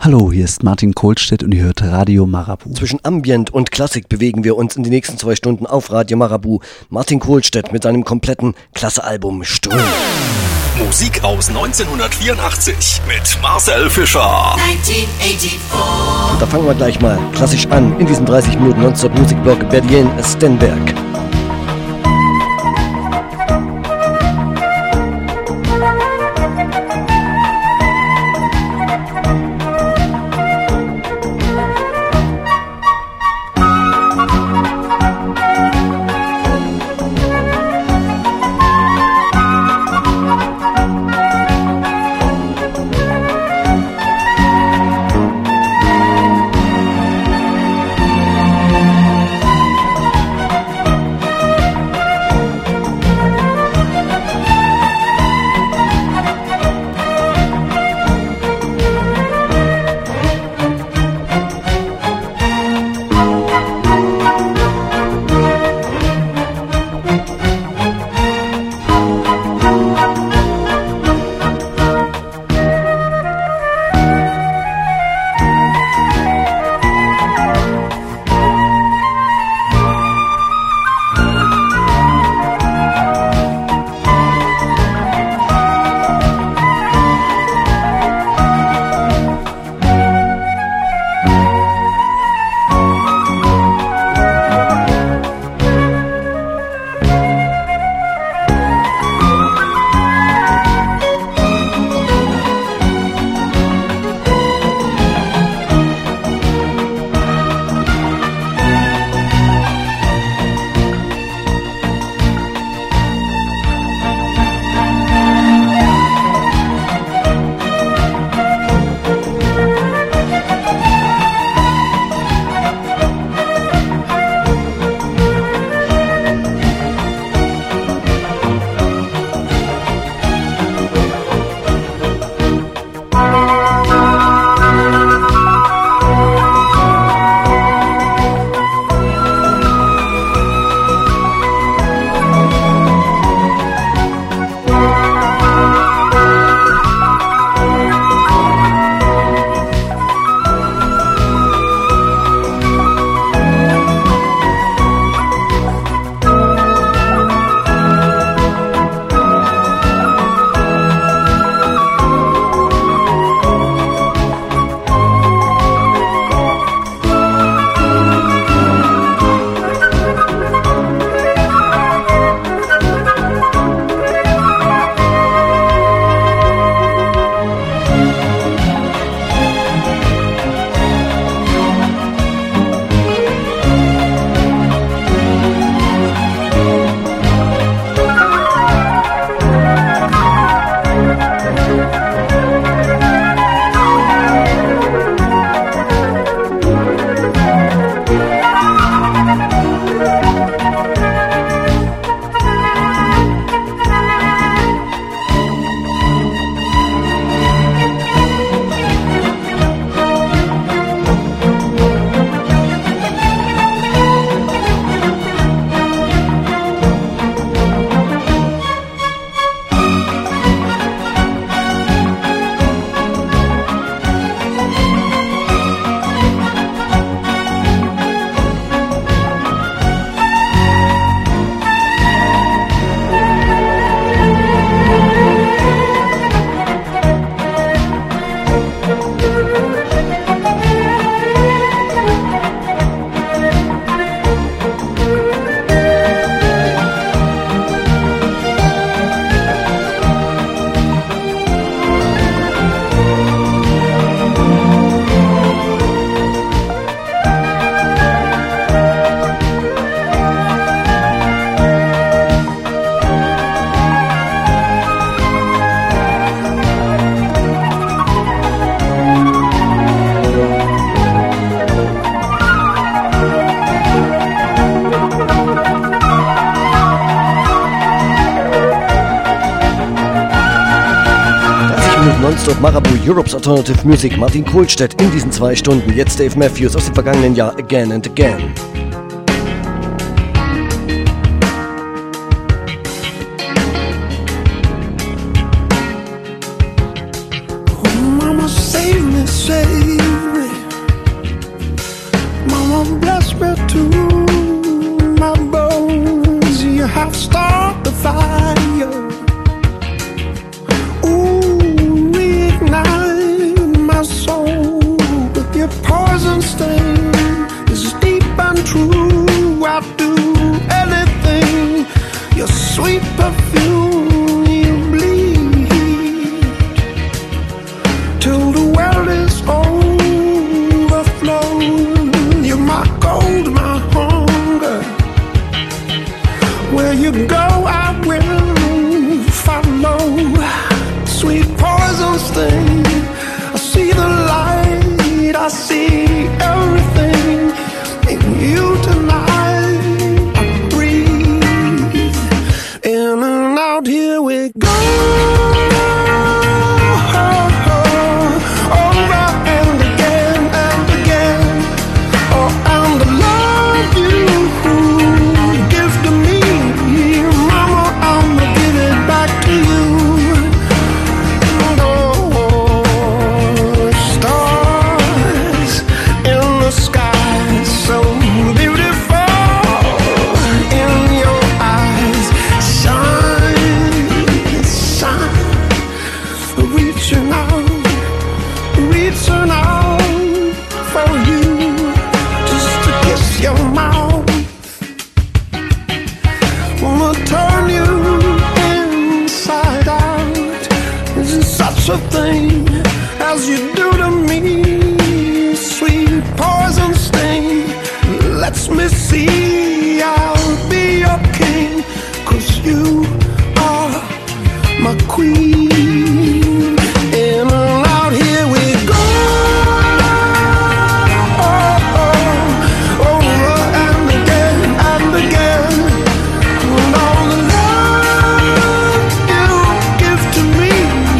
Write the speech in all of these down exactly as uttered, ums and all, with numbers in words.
Hallo, hier ist Martin Kohlstedt und ihr hört Radio Marabu. Zwischen Ambient und Klassik bewegen wir uns in die nächsten zwei Stunden auf Radio Marabu. Martin Kohlstedt mit seinem kompletten Klasse-Album Ström. Musik aus neunzehnhundertvierundachtzig mit Marcel Fischer. neunzehnhundertvierundachtzig. Und da fangen wir gleich mal klassisch an in diesem dreißig Minuten Nonstop-Musikblock Berlin Stenberg. Nonstop Marabu, Europe's Alternative Music, Martin Kohlstedt in diesen zwei Stunden. Jetzt Dave Matthews aus dem vergangenen Jahr, Again and Again. Oh, mama, save me, save me to my bones. You have started the fire. Ooh, reignite my soul. But your poison stain is deep and true. I'd do anything. Your sweet perfume, you bleed till the well is overflowed. You're my gold, my hunger. Where you go, I will follow. Sweet poison stain, I see the light, I see everything in you tonight. I breathe in and out, here we go. A thing as you do to me, sweet poison stain. Lets me see I'll be your king, 'cause you are my queen. In and out, here we go. Oh, oh, over and again and again. And all the love you give to me,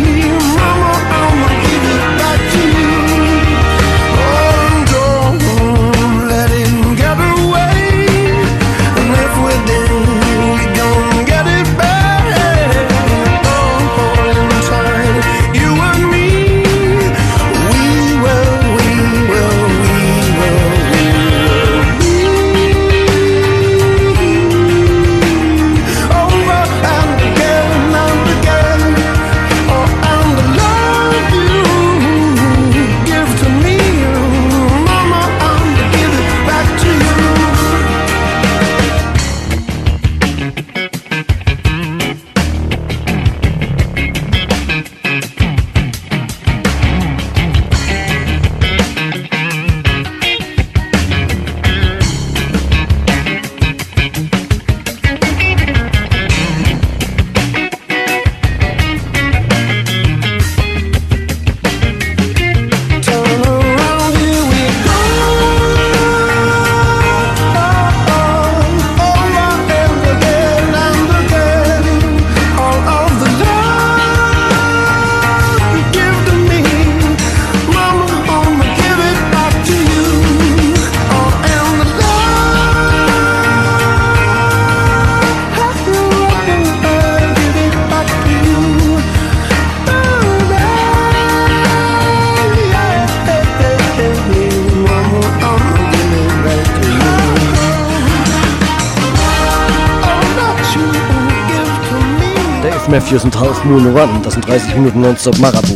Matthews und Half Moon Run, das sind dreißig Minuten Nonstop Marabu.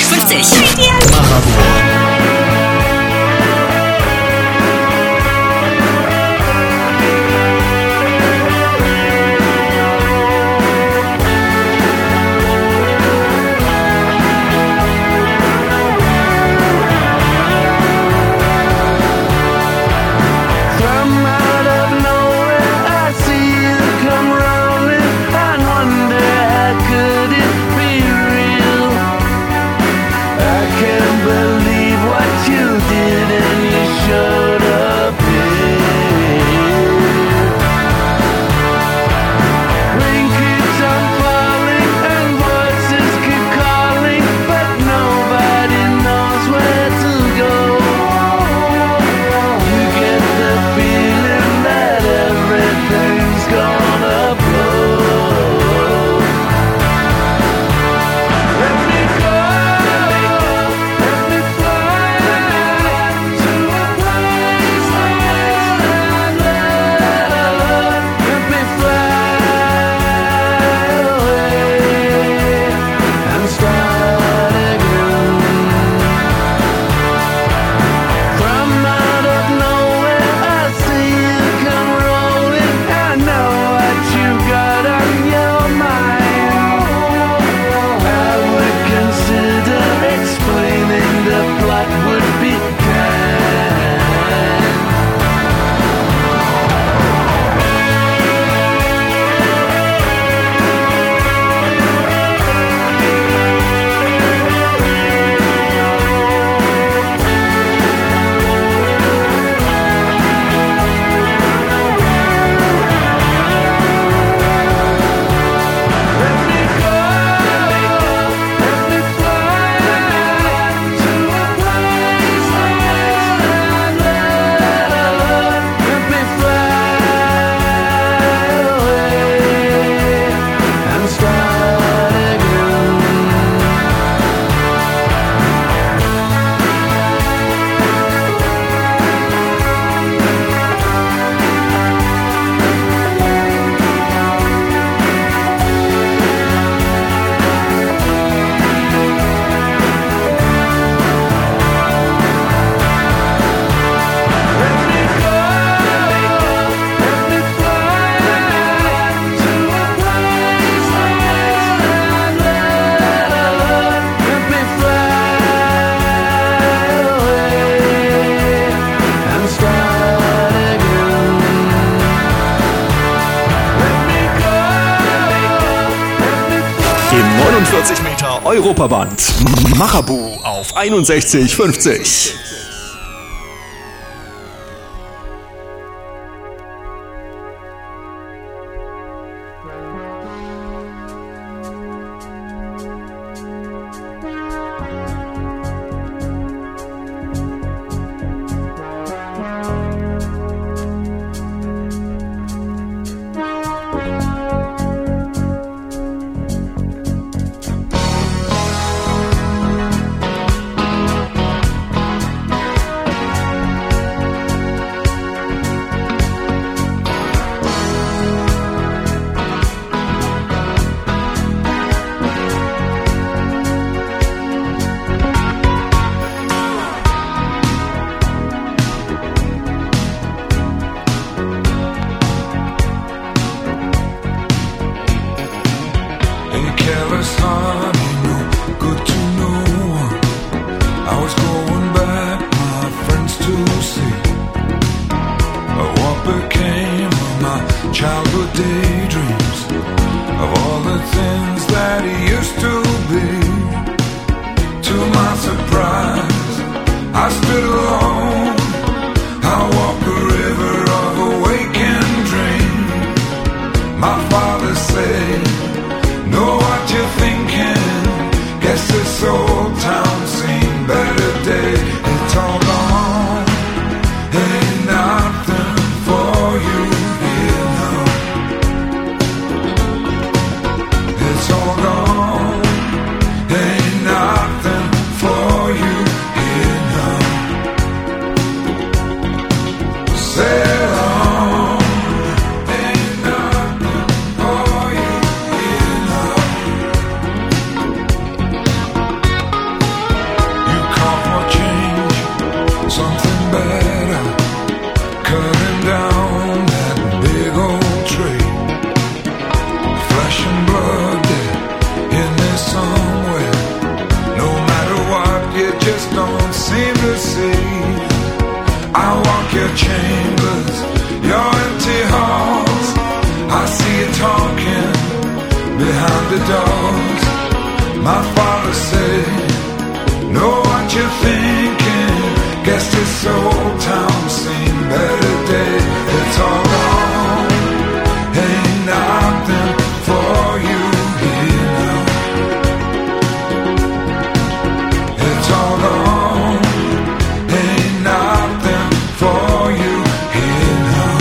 einundsechzig fünfzig. neunundvierzig Meter Europaband. Marabu auf einundsechzig fünfzig. I walk your chambers, your empty halls. I see you talking behind the doors. My father said, know what you're thinking. Guess this old town seen better days. It's all gone, ain't nothing for you here now. It's all gone, ain't nothing for you here now.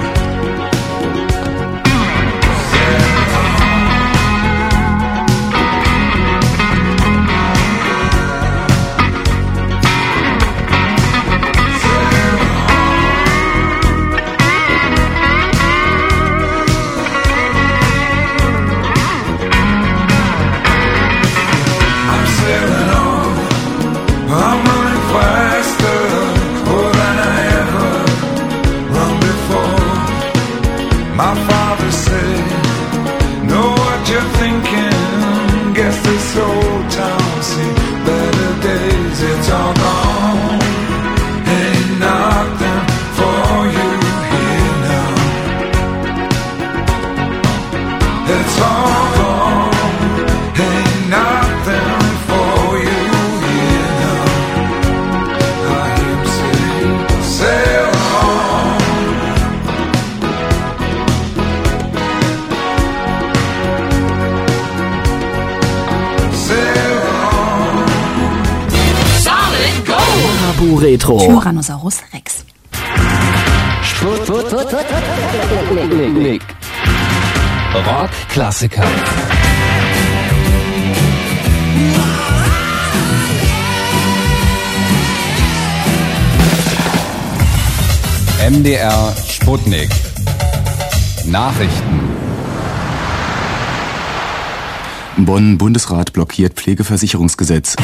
Retro. Tyrannosaurus Rex. Rock-Klassiker. M D R Sputnik. Nachrichten. Bonn-Bundesrat blockiert Pflegeversicherungsgesetz.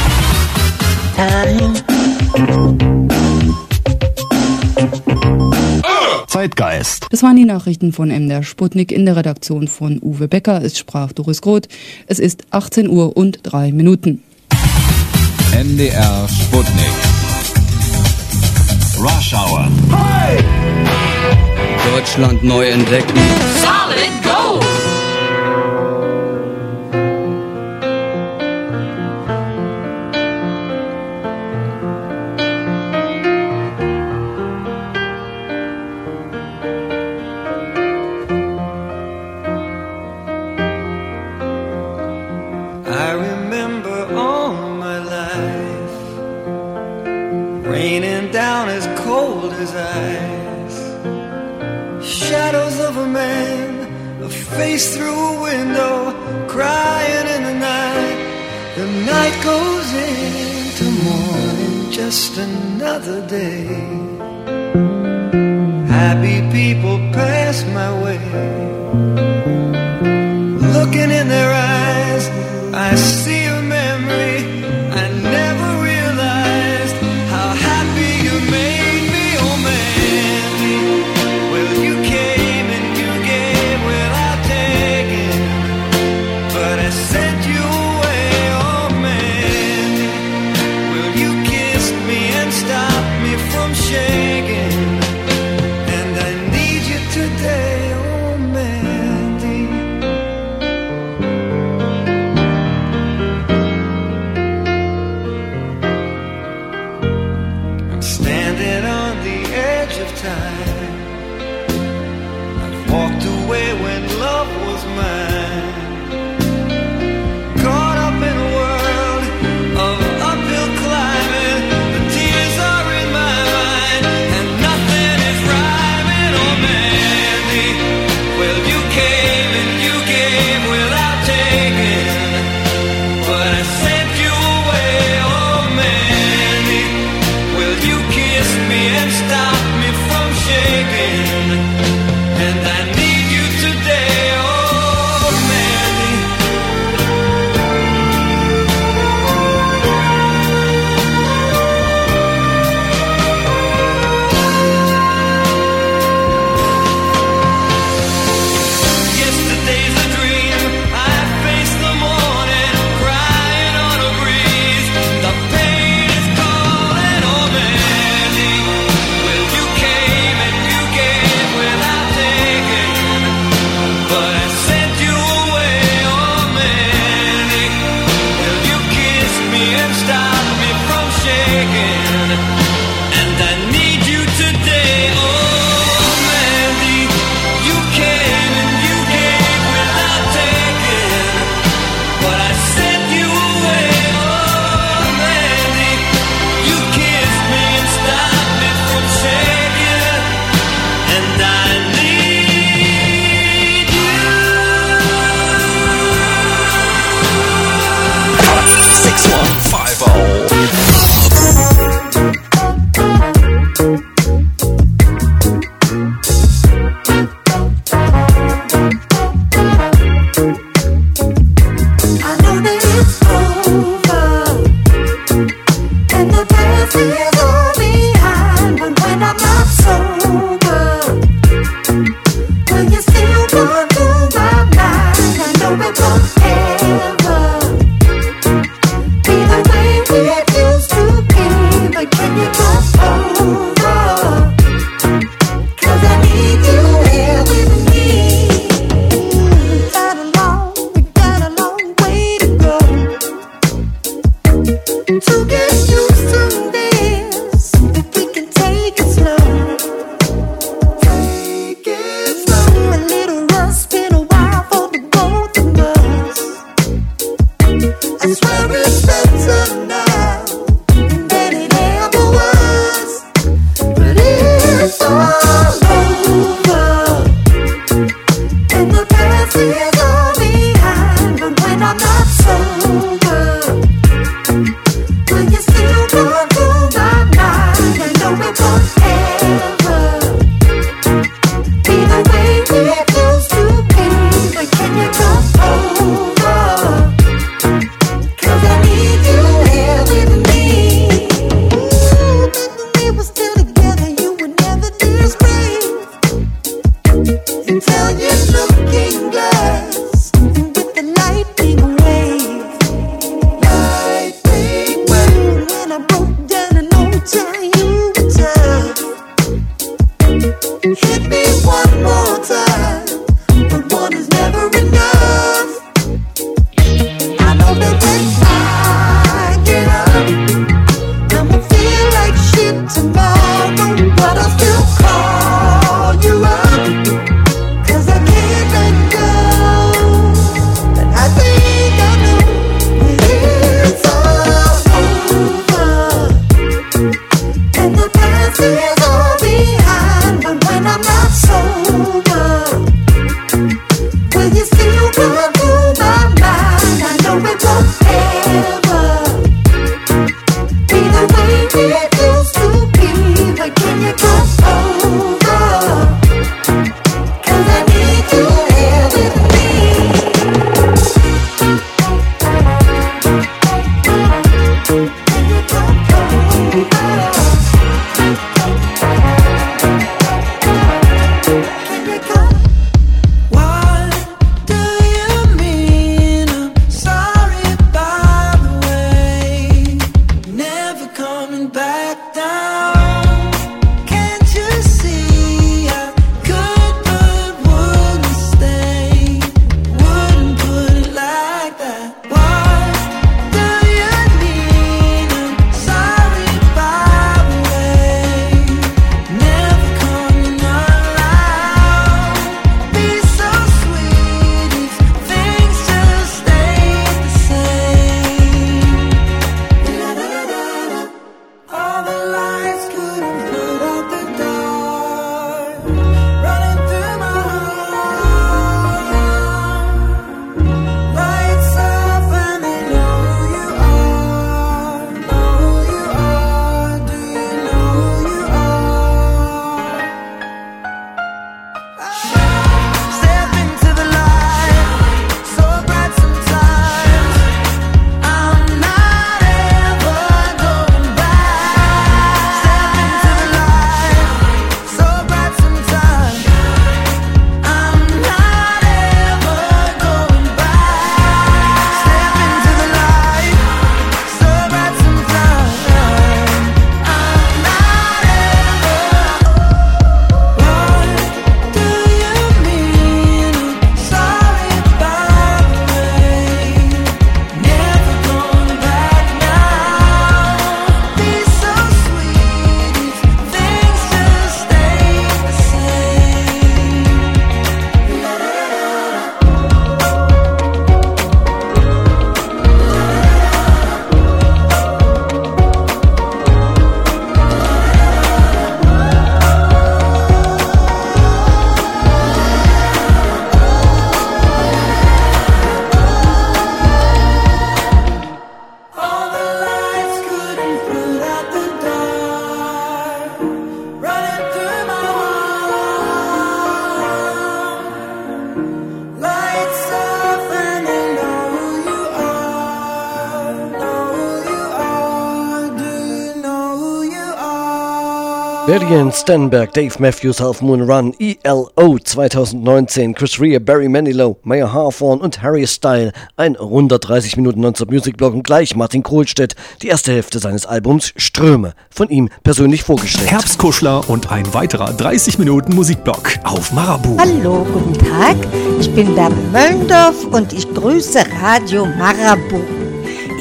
Zeitgeist. Das waren die Nachrichten von M D R Sputnik in der Redaktion von Uwe Becker. Es sprach Doris Groth. Es ist achtzehn Uhr und drei Minuten. M D R Sputnik. Rush Hour. Hey! Deutschland neu entdecken. Solid Gold! I remember all my life raining down as cold as ice. Shadows of a man, a face through a window, crying in the night. The night goes into morning, just another day. Happy people pass my way. Looking in their eyes, I see a memory. I never realized how happy you made me, oh Mandy. Well, you came and you gave without taking, but I sent you away, oh Mandy. Well, you kissed me and stopped me from shaking, and I need you today, oh Mandy. to get used to this. If we can take it slow, take it slow. A little rust, been a while for the both of us. I swear it's better now than it ever was. But it's all over, and the past is all behind. But when I'm not sober, will you still come through my mind? I know it won't ever be the way it used to be. But can you come over? 'Cause I need you here with me. Ooh, when we were still together, you would never disgrace. Until you looking glass with the lightning wave. Lightning wave. When I broke down an old time, you were tough. Hit me one more time, but one is never enough. I know that when I get up, I'ma feel like shit tomorrow, but I'll still call you up, 'cause I can't let go. But I think I know it's all over, and the past is all behind. But when I'm not sober, will you still come through my mind? I know it won't ever be the way it used to be. But can you come over? 'Cause I need you here with me. Can you come over? Can you come? What do you mean? I'm sorry, by the way. Never coming back down. Can't you see I could but wouldn't stay? Wouldn't put it like that. What do you mean? I'm sorry, by the way. Never coming around. Be so sweet if things just stay the same. La-da-da-da-da. All the lights couldn't put out the dark, running through my heart. Lights off and they know who you are, know who you are. Do you know who you are? Step into the light, so bright sometimes. I'm not ever going back. Step into the light, so bright sometimes. I'm not ever going back. Step into the light, so bright sometimes. I'm not ever. What do you mean? I'm sorry, by the way. Never going back now. Be so sweet if things just stay the same. All the lights couldn't put out the dark, running through my heart. Lights off and they know who you are, know who you are. Do you know who you are? Berrien Stenberg, Dave Matthews, Half Moon Run, E L O zwanzig neunzehn, Chris Rea, Barry Manilow, Maya Hawthorne und Harry Style. Ein hundertdreißig Minuten Non-Stop Music Blog und gleich Martin Kohlstedt, die erste Hälfte seines Albums Ströme, von ihm persönlich vorgestellt. Herbstkuschler und ein weiterer dreißig Minuten Musikblock auf Marabu. Hallo, guten Tag, ich bin Bärbel Möllendorf und ich grüße Radio Marabu. Ich bin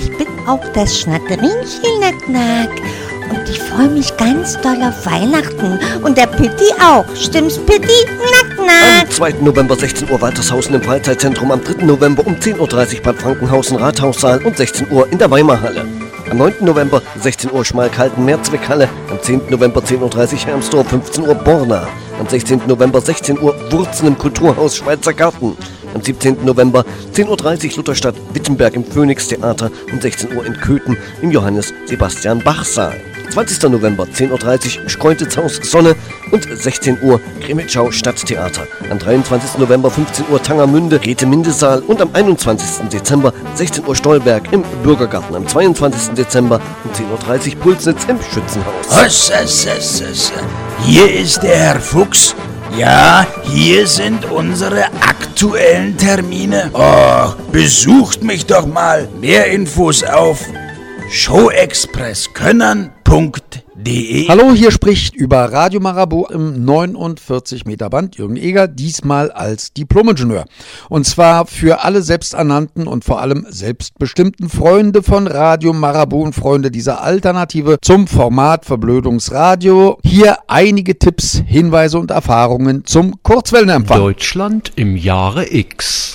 auch das Schnatterinchen, Nack, Nack. Und ich freue mich ganz doll auf Weihnachten. Und der Pitti auch. Stimmt's, Pitti? Nack, Nack. Am zweiten November sechzehn Uhr Waltershausen im Freizeitzentrum, am dritten November um zehn Uhr dreißig Bad Frankenhausen Rathaussaal und sechzehn Uhr in der Weimarhalle. Am neunten November sechzehn Uhr Schmalkalden-Mehrzweckhalle, am zehnten November zehn Uhr dreißig Hermsdorf, fünfzehn Uhr Borna. Am sechzehnten November sechzehn Uhr Wurzen im Kulturhaus Schweizer Garten. Am siebzehnten November zehn Uhr dreißig Lutherstadt Wittenberg im Phoenix Theater und sechzehn Uhr in Köthen im Johannes Sebastian Bach Saal. zwanzigsten November zehn Uhr dreißig Schkeutitz Sonne und sechzehn Uhr Grimmitschau Stadttheater. Am dreiundzwanzigsten November fünfzehn Uhr Tangermünde Geteminde-Saal und am einundzwanzigsten Dezember sechzehn Uhr Stolberg im Bürgergarten. Am zweiundzwanzigsten Dezember um zehn Uhr dreißig Pulsnitz im Schützenhaus. Was, was, was, was. Hier ist der Herr Fuchs. Ja, hier sind unsere aktuellen Termine. Oh, besucht mich doch mal. Mehr Infos auf showexpresskönnern punkt de. Hallo, hier spricht über Radio Marabu im neunundvierzig Meter Band Jürgen Eger, diesmal als Diplomingenieur. Und zwar für alle selbsternannten und vor allem selbstbestimmten Freunde von Radio Marabu und Freunde dieser Alternative zum Format Verblödungsradio. Hier einige Tipps, Hinweise und Erfahrungen zum Kurzwellenempfang. Deutschland im Jahre X.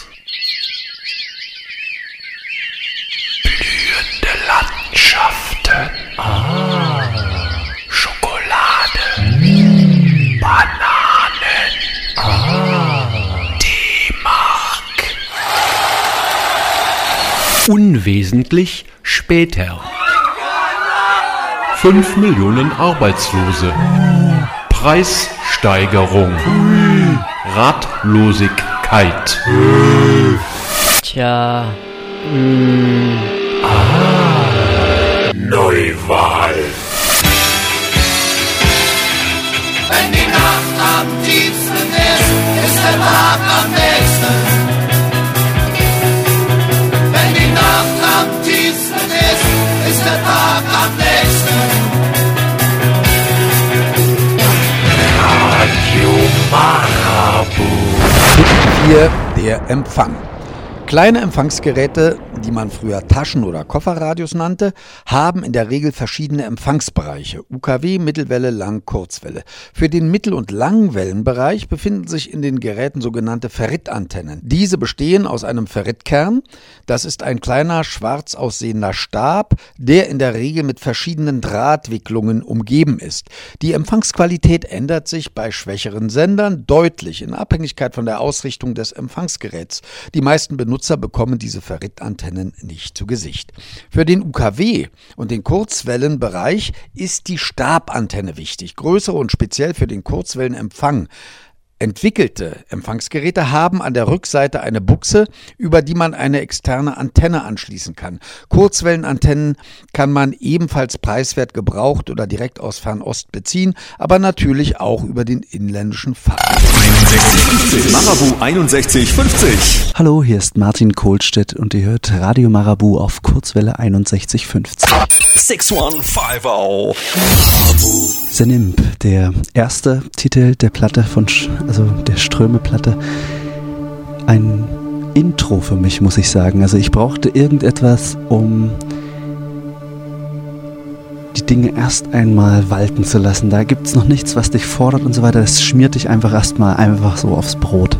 Blühende Landschaften. Ah. Schokolade. Mm. Bananen. Ah. D-Mark. Unwesentlich später. Fünf Millionen Arbeitslose. Preissteigerung. Ratlosigkeit. Tja. Mm. Ah. Neuwahl. Wenn die Nacht am tiefsten ist, ist der Tag am nächsten. Wenn die Nacht am tiefsten ist, ist der Tag am nächsten. Radio Marabu. Hier der Empfang. Kleine Empfangsgeräte, die man früher Taschen- oder Kofferradios nannte, haben in der Regel verschiedene Empfangsbereiche. U K W, Mittelwelle, Lang-, Kurzwelle. Für den Mittel- und Langwellenbereich befinden sich in den Geräten sogenannte Ferritantennen. Diese bestehen aus einem Ferritkern. Das ist ein kleiner, schwarz aussehender Stab, der in der Regel mit verschiedenen Drahtwicklungen umgeben ist. Die Empfangsqualität ändert sich bei schwächeren Sendern deutlich in Abhängigkeit von der Ausrichtung des Empfangsgeräts. Die meisten Benutzer bekommen diese Ferritantennen nicht zu Gesicht. Für den U K W und den Kurzwellenbereich ist die Stabantenne wichtig. Größere und speziell für den Kurzwellenempfang entwickelte Empfangsgeräte haben an der Rückseite eine Buchse, über die man eine externe Antenne anschließen kann. Kurzwellenantennen kann man ebenfalls preiswert gebraucht oder direkt aus Fernost beziehen, aber natürlich auch über den inländischen Fahrer. einundsechzig fünfzig. Marabu einundsechzig fünfzig. Hallo, hier ist Martin Kohlstedt und ihr hört Radio Marabu auf Kurzwelle einundsechzig fünfzig. sechs eins fünf zero. Senimb, der erste Titel der Platte von, Sch- also der Ströme-Platte. Ein Intro für mich, muss ich sagen. Also ich brauchte irgendetwas, um die Dinge erst einmal walten zu lassen. Da gibt es noch nichts, was dich fordert und so weiter. Das schmiert dich einfach erstmal einfach so aufs Brot.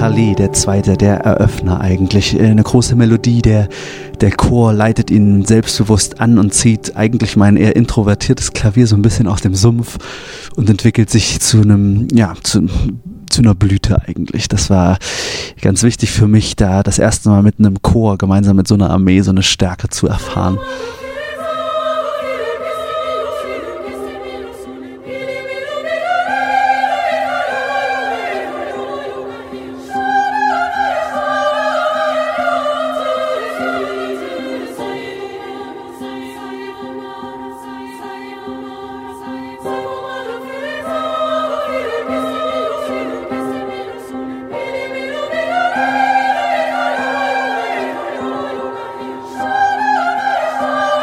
Parallel, der zweite, der Eröffner eigentlich. Eine große Melodie, der, der Chor leitet ihn selbstbewusst an und zieht eigentlich mein eher introvertiertes Klavier so ein bisschen aus dem Sumpf und entwickelt sich zu einem, ja, zu, zu einer Blüte eigentlich. Das war ganz wichtig für mich, da das erste Mal mit einem Chor gemeinsam mit so einer Armee so eine Stärke zu erfahren. Oh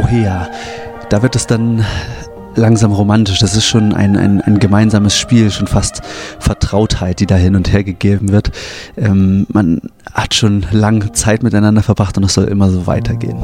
woher. Da wird es dann langsam romantisch. Das ist schon ein, ein, ein gemeinsames Spiel, schon fast Vertrautheit, die da hin und her gegeben wird. Ähm, man hat schon lange Zeit miteinander verbracht und es soll immer so weitergehen.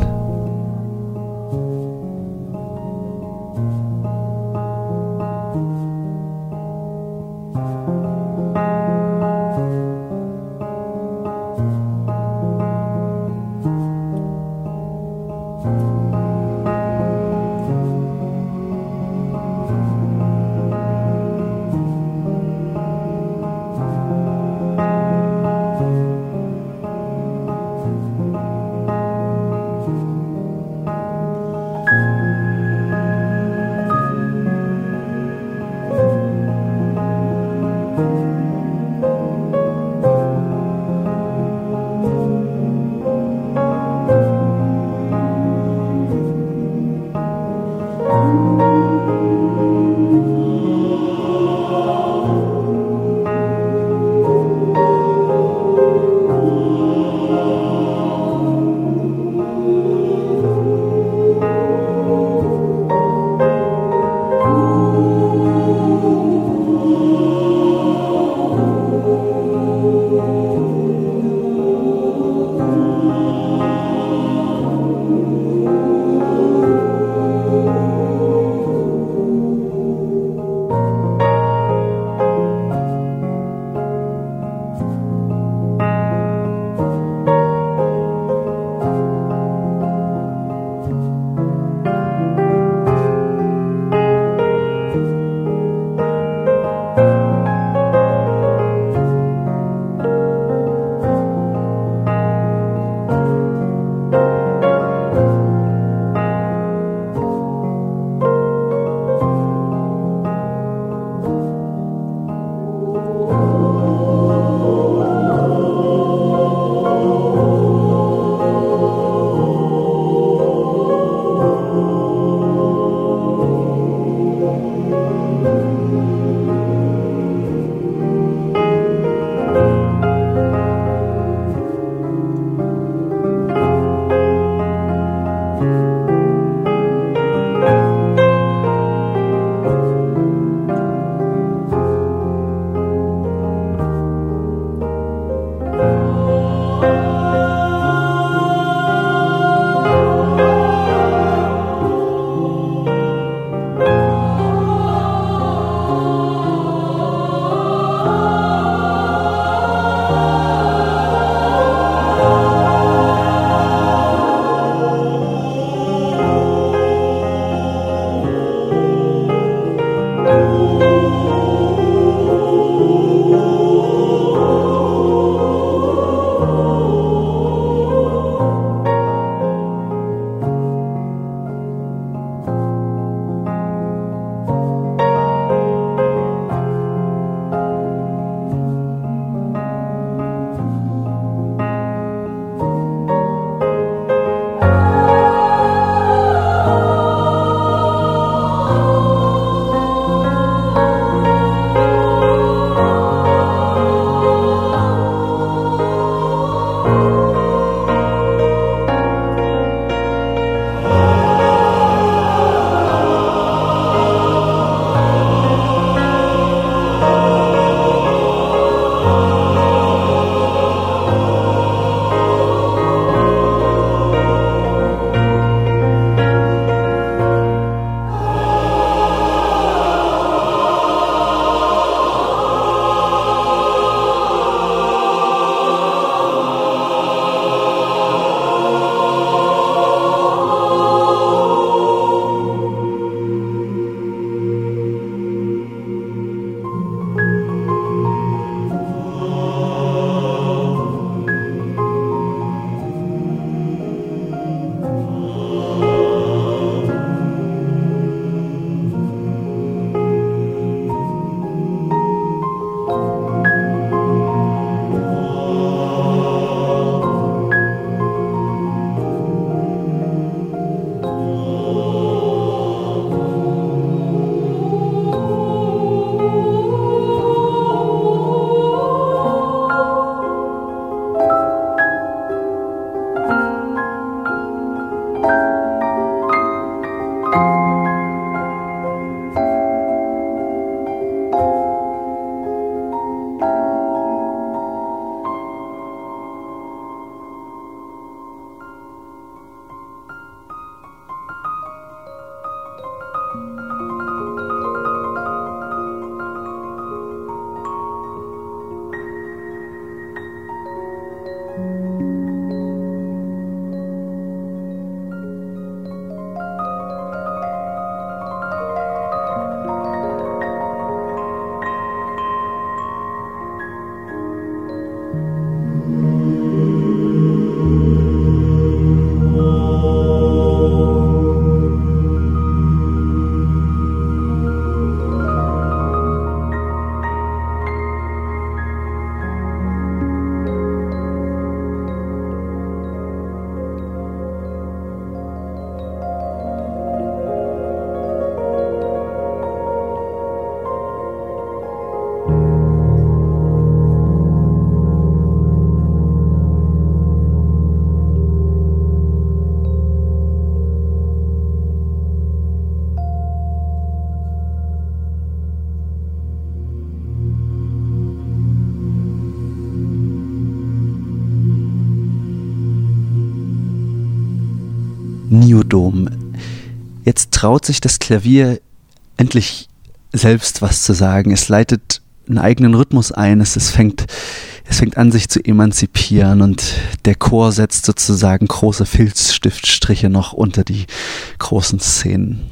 Dom. Jetzt traut sich das Klavier endlich selbst was zu sagen. Es leitet einen eigenen Rhythmus ein. Es, es, fängt, es fängt an, sich zu emanzipieren, und der Chor setzt sozusagen große Filzstiftstriche noch unter die großen Szenen.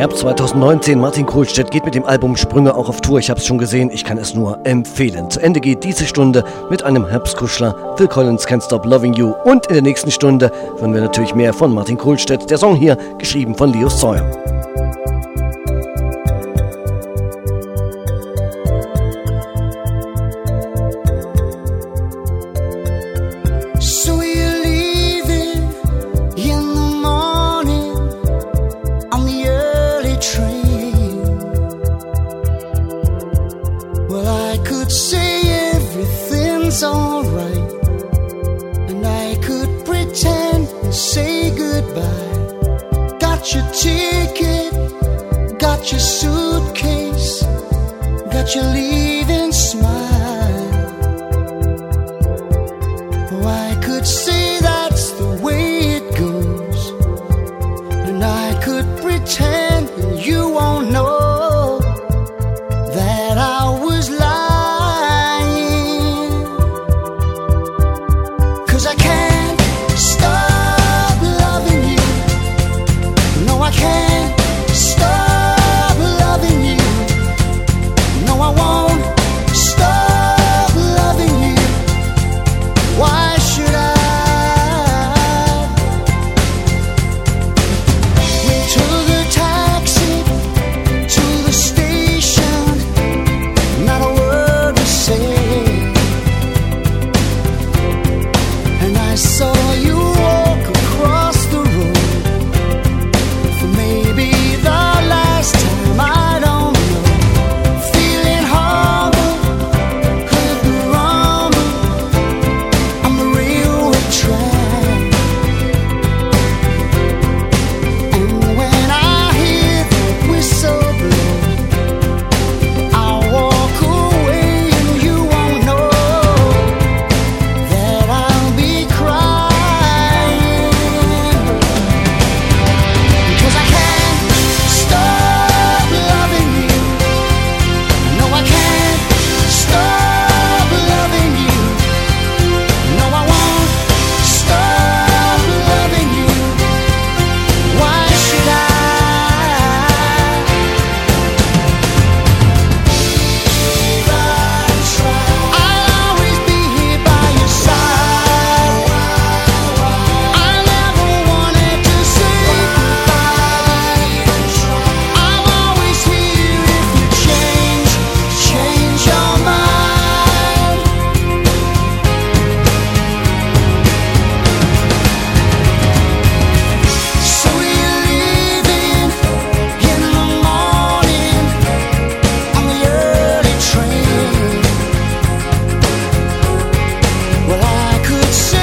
Herbst zweitausendneunzehn, Martin Kohlstedt geht mit dem Album Sprünge auch auf Tour. Ich habe es schon gesehen, ich kann es nur empfehlen. Zu Ende geht diese Stunde mit einem Herbstkuschler, Phil Collins, Can't Stop Loving You. Und in der nächsten Stunde hören wir natürlich mehr von Martin Kohlstedt. Der Song hier, geschrieben von Leo Sawyer. Well, I could say